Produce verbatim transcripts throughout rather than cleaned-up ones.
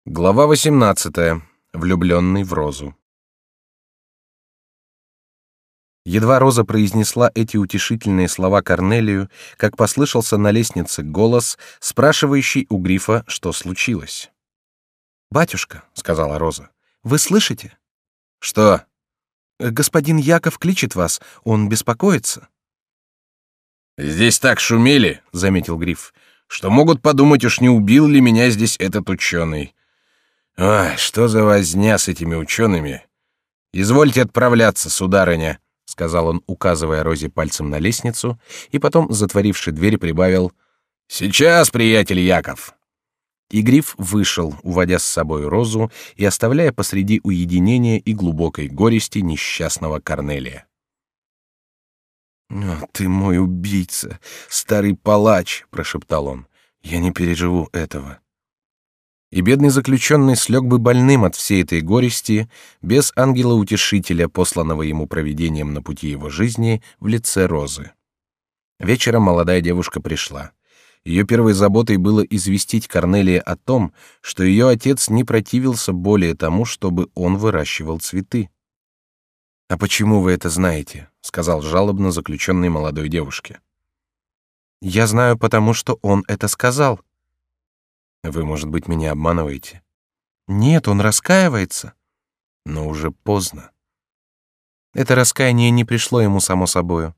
Глава восемнадцатая. Влюбленный в Розу. Едва Роза произнесла эти утешительные слова Корнелию, как послышался на лестнице голос, спрашивающий у Грифа, что случилось. «Батюшка», — сказала Роза, — «вы слышите?» «Что?» «Господин Яков кличет вас, он беспокоится». «Здесь так шумели», — заметил Гриф, — «что могут подумать, уж не убил ли меня здесь этот ученый. Ой, что за возня с этими учеными! Извольте отправляться, сударыня», — сказал он, указывая Розе пальцем на лестницу, и потом, затворивши дверь, прибавил: «Сейчас, приятель Яков». И Гриф вышел, уводя с собой Розу и оставляя посреди уединения и глубокой горести несчастного Корнелия. «О, ты мой убийца, старый палач», — прошептал он. «Я не переживу этого». И бедный заключенный слег бы больным от всей этой горести, без ангела-утешителя, посланного ему провидением на пути его жизни в лице Розы. Вечером молодая девушка пришла. Ее первой заботой было известить Корнелия о том, что ее отец не противился более тому, чтобы он выращивал цветы. «А почему вы это знаете?» — сказал жалобно заключенный молодой девушке. «Я знаю, потому что он это сказал». «Вы, может быть, меня обманываете?» «Нет, он раскаивается». «Но уже поздно». Это раскаяние не пришло ему само собою.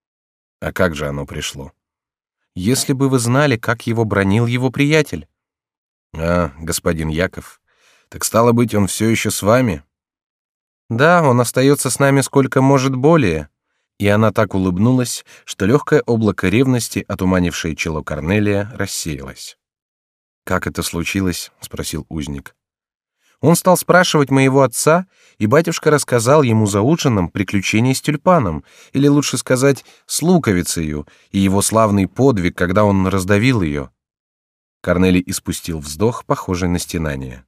«А как же оно пришло?» «Если бы вы знали, как его бранил его приятель». «А, господин Яков, так стало быть, он все еще с вами?» «Да, он остается с нами сколько может более». И она так улыбнулась, что легкое облако ревности, отуманившее чело Корнелия, рассеялось. «Как это случилось?» — спросил узник. Он стал спрашивать моего отца, и батюшка рассказал ему за ужином приключения с тюльпаном, или лучше сказать, с луковицею, и его славный подвиг, когда он раздавил ее. Корнелий испустил вздох, похожий на стенание.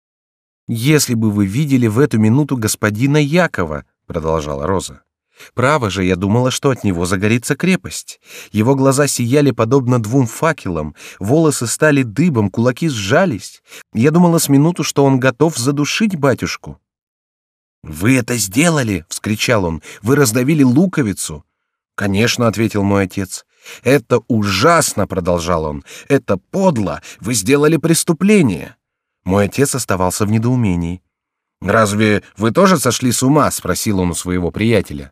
«Если бы вы видели в эту минуту господина Якова», — продолжала Роза. «Право же, я думала, что от него загорится крепость. Его глаза сияли подобно двум факелам, волосы стали дыбом, кулаки сжались. Я думала с минуту, что он готов задушить батюшку». «Вы это сделали!» — вскричал он. «Вы раздавили луковицу!» «Конечно», — ответил мой отец. «Это ужасно!» — продолжал он. «Это подло! Вы сделали преступление!» Мой отец оставался в недоумении. «Разве вы тоже сошли с ума?» — спросил он у своего приятеля.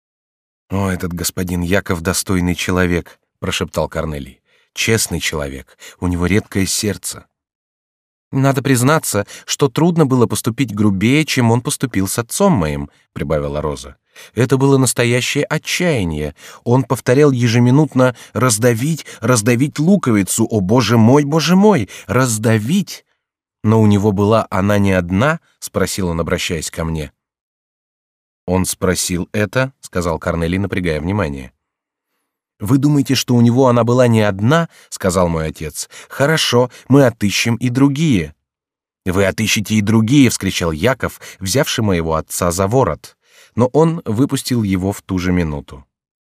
«О, этот господин Яков достойный человек», — прошептал Корнелий. «Честный человек, у него редкое сердце». «Надо признаться, что трудно было поступить грубее, чем он поступил с отцом моим», — прибавила Роза. «Это было настоящее отчаяние. Он повторял ежеминутно: раздавить, раздавить луковицу, о боже мой, боже мой, раздавить!» «Но у него была она не одна?» — спросил он, обращаясь ко мне. «Он спросил это», — сказал Корнелий, напрягая внимание. «Вы думаете, что у него она была не одна?» — сказал мой отец. «Хорошо, мы отыщем и другие». «Вы отыщете и другие!» — вскричал Яков, взявший моего отца за ворот. Но он выпустил его в ту же минуту.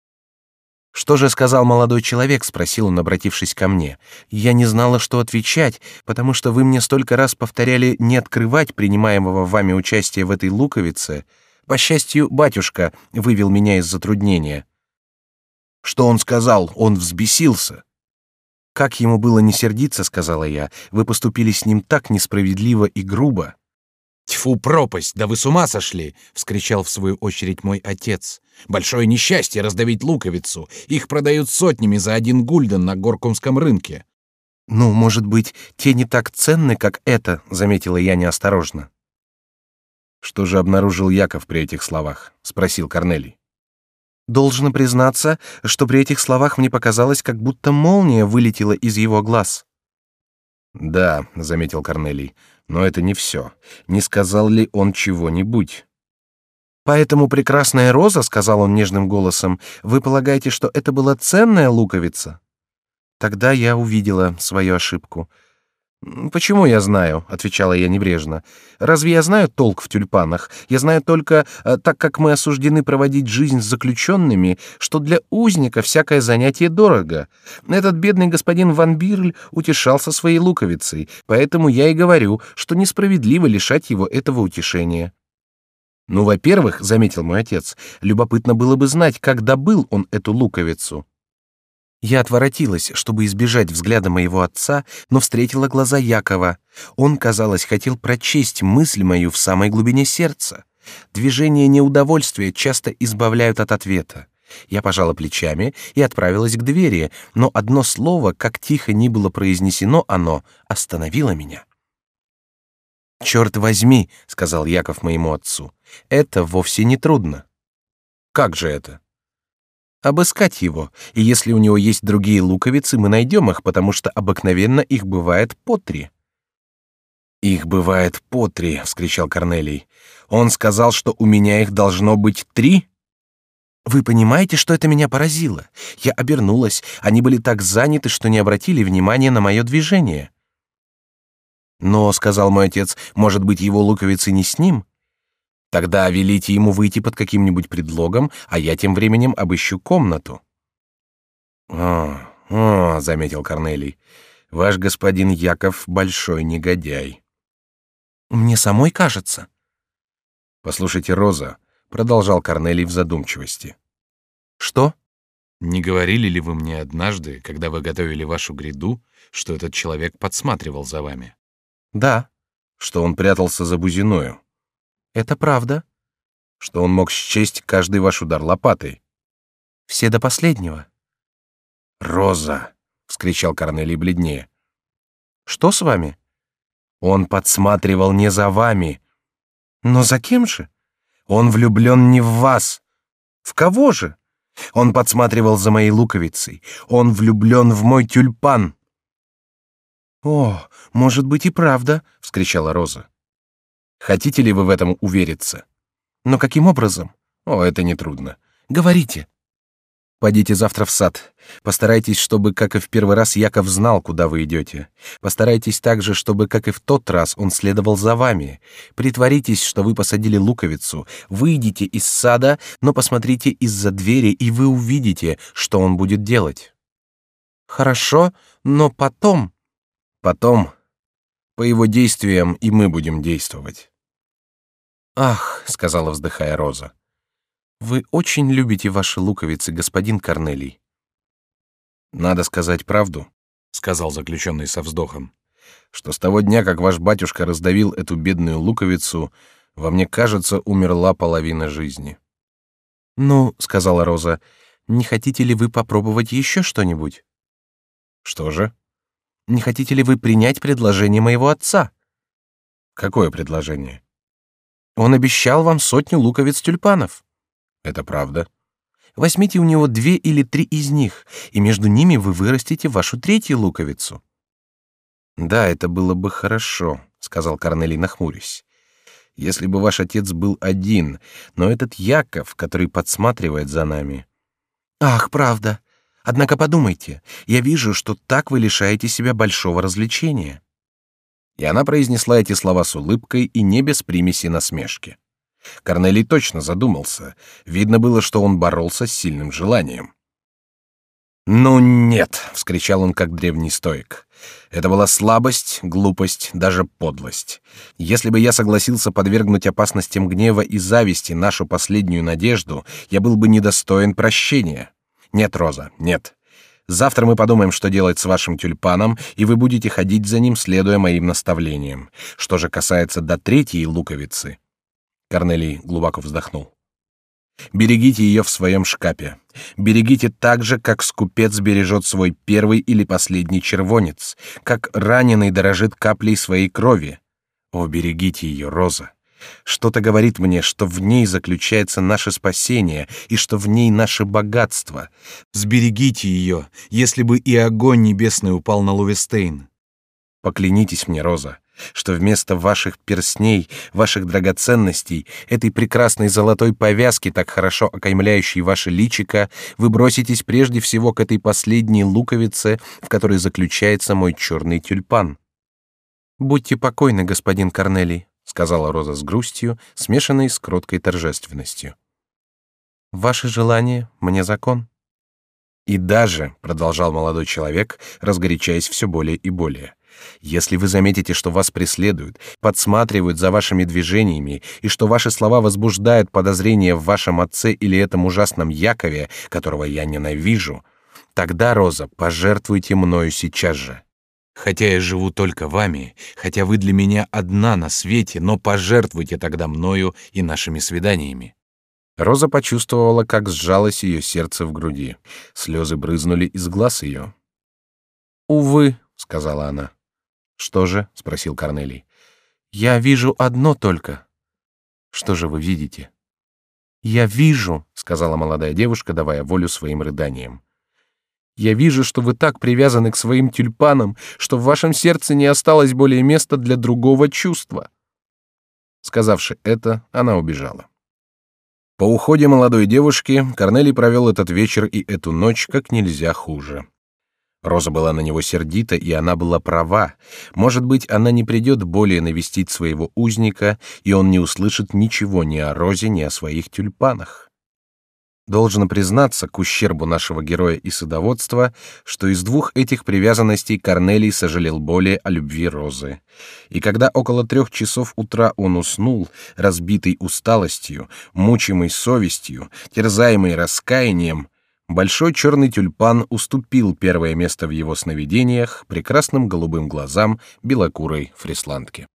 «Что же сказал молодой человек?» — спросил он, обратившись ко мне. «Я не знала, что отвечать, потому что вы мне столько раз повторяли не открывать принимаемого вами участия в этой луковице. По счастью, батюшка вывел меня из затруднения». «Что он сказал? Он взбесился». «Как ему было не сердиться?» — сказала я. «Вы поступили с ним так несправедливо и грубо». «Тьфу, пропасть! Да вы с ума сошли!» — вскричал в свою очередь мой отец. «Большое несчастье раздавить луковицу. Их продают сотнями за один гульден на Горкомском рынке». «Ну, может быть, те не так ценны, как это», — заметила я неосторожно. «Что же обнаружил Яков при этих словах?» — спросил Корнелий. «Должен признаться, что при этих словах мне показалось, как будто молния вылетела из его глаз». «Да», — заметил Корнелий, — «но это не все. Не сказал ли он чего-нибудь?» «Поэтому прекрасная роза», — сказал он нежным голосом, — «вы полагаете, что это была ценная луковица?» Тогда я увидела свою ошибку. «Почему я знаю?» — отвечала я небрежно. «Разве я знаю толк в тюльпанах? Я знаю только, так как мы осуждены проводить жизнь с заключенными, что для узника всякое занятие дорого. Этот бедный господин Ван Бирль утешался своей луковицей, поэтому я и говорю, что несправедливо лишать его этого утешения». «Ну, во-первых, — заметил мой отец, — любопытно было бы знать, как добыл он эту луковицу». Я отворотилась, чтобы избежать взгляда моего отца, но встретила глаза Якова. Он, казалось, хотел прочесть мысль мою в самой глубине сердца. Движения неудовольствия часто избавляют от ответа. Я пожала плечами и отправилась к двери, но одно слово, как тихо ни было произнесено оно, остановило меня. «Черт возьми», — сказал Яков моему отцу, — «это вовсе не трудно». «Как же это?» «Обыскать его, и если у него есть другие луковицы, мы найдем их, потому что обыкновенно их бывает по три». «Их бывает по три», — вскричал Корнелий. «Он сказал, что у меня их должно быть три?» Вы понимаете, что это меня поразило? Я обернулась, они были так заняты, что не обратили внимания на мое движение. «Но, — сказал мой отец, — может быть, его луковицы не с ним? Тогда велите ему выйти под каким-нибудь предлогом, а я тем временем обыщу комнату». «О, о, — заметил Корнелий, — ваш господин Яков большой негодяй». «Мне самой кажется». «Послушайте, Роза, — продолжал Корнелий в задумчивости. — Что? Не говорили ли вы мне однажды, когда вы готовили вашу гряду, что этот человек подсматривал за вами? — Да. — Что он прятался за бузиною? — Это правда. — Что он мог счесть каждый ваш удар лопатой? — Все до последнего. — Роза! — вскричал Корнелий бледнее. — Что с вами? — Он подсматривал не за вами. — Но за кем же? — Он влюблен не в вас. — В кого же? — Он подсматривал за моей луковицей. Он влюблен в мой тюльпан. — О, может быть и правда, — вскричала Роза. — Хотите ли вы в этом увериться? — Но каким образом? — О, это нетрудно. — Говорите. — Пойдите завтра в сад. Постарайтесь, чтобы, как и в первый раз, Яков знал, куда вы идете. Постарайтесь также, чтобы, как и в тот раз, он следовал за вами. Притворитесь, что вы посадили луковицу. Выйдите из сада, но посмотрите из-за двери, и вы увидите, что он будет делать. — Хорошо, но потом... — Потом... По его действиям и мы будем действовать. «Ах», — сказала, вздыхая Роза, — «вы очень любите ваши луковицы, господин Корнелий». «Надо сказать правду», — сказал заключенный со вздохом, «что с того дня, как ваш батюшка раздавил эту бедную луковицу, во мне, кажется, умерла половина жизни». «Ну», — сказала Роза, — «не хотите ли вы попробовать еще что-нибудь?» «Что же?» «Не хотите ли вы принять предложение моего отца?» «Какое предложение?» «Он обещал вам сотню луковиц тюльпанов». «Это правда». «Возьмите у него две или три из них, и между ними вы вырастите вашу третью луковицу». «Да, это было бы хорошо», — сказал Корнелий, нахмурясь. «Если бы ваш отец был один, но этот Яков, который подсматривает за нами...» «Ах, правда. Однако подумайте, я вижу, что так вы лишаете себя большого развлечения». И она произнесла эти слова с улыбкой и не без примеси насмешки. Корнелий точно задумался. Видно было, что он боролся с сильным желанием. «Ну нет!» — вскричал он, как древний стоик. «Это была слабость, глупость, даже подлость. Если бы я согласился подвергнуть опасностям гнева и зависти нашу последнюю надежду, я был бы недостоин прощения. Нет, Роза, нет. Завтра мы подумаем, что делать с вашим тюльпаном, и вы будете ходить за ним, следуя моим наставлениям. Что же касается до третьей луковицы...» Корнелий глубоко вздохнул. «Берегите ее в своем шкапе. Берегите так же, как скупец бережет свой первый или последний червонец, как раненый дорожит каплей своей крови. О, берегите ее, Роза. Что-то говорит мне, что в ней заключается наше спасение и что в ней наше богатство. Сберегите ее, если бы и огонь небесный упал на Лувестейн. Поклянитесь мне, Роза, что вместо ваших перстней, ваших драгоценностей, этой прекрасной золотой повязки, так хорошо окаймляющей ваше личико, вы броситесь прежде всего к этой последней луковице, в которой заключается мой черный тюльпан». Будьте покойны, господин Корнелий, сказала Роза с грустью, смешанной с кроткой торжественностью. Ваше желание мне закон. И даже, продолжал молодой человек, разгорячаясь все более и более, если вы заметите, что вас преследуют, подсматривают за вашими движениями, и что ваши слова возбуждают подозрения в вашем отце или этом ужасном Якове, которого я ненавижу, тогда, Роза, пожертвуйте мною сейчас же. Хотя я живу только вами, хотя вы для меня одна на свете, но пожертвуйте тогда мною и нашими свиданиями. Роза почувствовала, как сжалось ее сердце в груди. Слезы брызнули из глаз ее. «Увы», — сказала она. «Что же?» — спросил Корнелий. «Я вижу одно только». «Что же вы видите?» «Я вижу», — сказала молодая девушка, давая волю своим рыданиям. «Я вижу, что вы так привязаны к своим тюльпанам, что в вашем сердце не осталось более места для другого чувства». Сказавши это, она убежала. По уходе молодой девушки Корнелий провел этот вечер и эту ночь как нельзя хуже. Роза была на него сердита, и она была права. Может быть, она не придет более навестить своего узника, и он не услышит ничего ни о Розе, ни о своих тюльпанах. Должно признаться, к ущербу нашего героя и садоводства, что из двух этих привязанностей Корнелий сожалел более о любви Розы. И когда около трех часов утра он уснул, разбитый усталостью, мучимый совестью, терзаемый раскаянием, большой черный тюльпан уступил первое место в его сновидениях прекрасным голубым глазам белокурой фрисландки.